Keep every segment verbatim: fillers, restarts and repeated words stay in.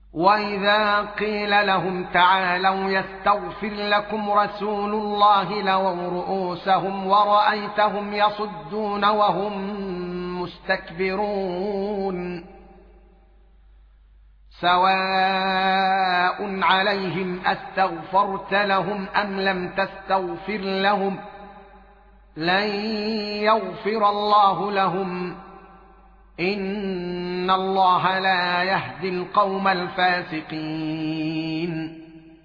وإذا قيل لهم تعالوا يستغفر لكم رسول الله لووا رؤوسهم ورأيتهم يصدون وهم مستكبرون سواء عليهم أستغفرت لهم أم لم تستغفر لهم لن يغفر الله لهم إن الله لا يهدي القوم الفاسقين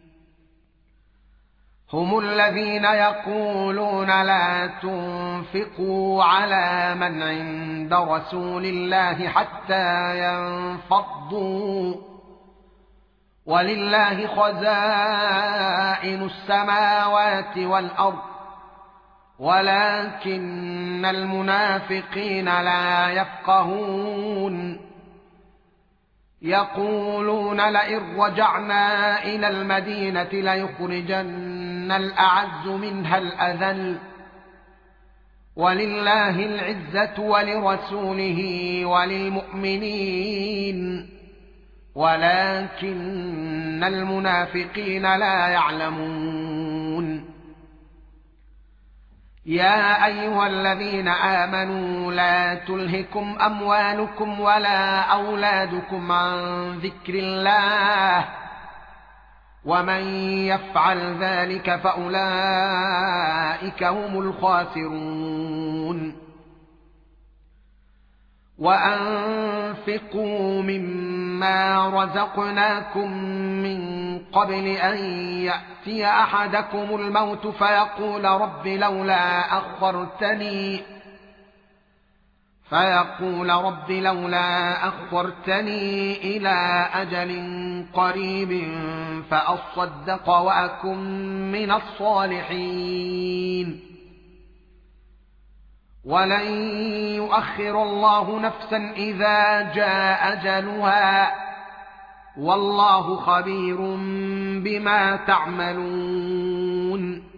هم الذين يقولون لا تنفقوا على من عند رسول الله حتى ينفضوا ولله خزائن السماوات والأرض ولكن المنافقين لا يفقهون يقولون لئن رجعنا إلى المدينة ليخرجن الأعز منها الأذل ولله العزة ولرسوله وللمؤمنين ولكن المنافقين لا يعلمون يا أيها الذين آمنوا لا تلهكم أموالكم ولا أولادكم عن ذكر الله ومن يفعل ذلك فأولئك هم الخاسرون وأنفقوا مما رزقناكم من قبل أن يأتي أحدكم الموت فيقول رب لولا أخرتني فيقول رب لولا أخرتني إلى أجل قريب فأصدق وأكن من الصالحين ولن يؤخر الله نفسا إذا جاء أجلها والله خبير بما تعملون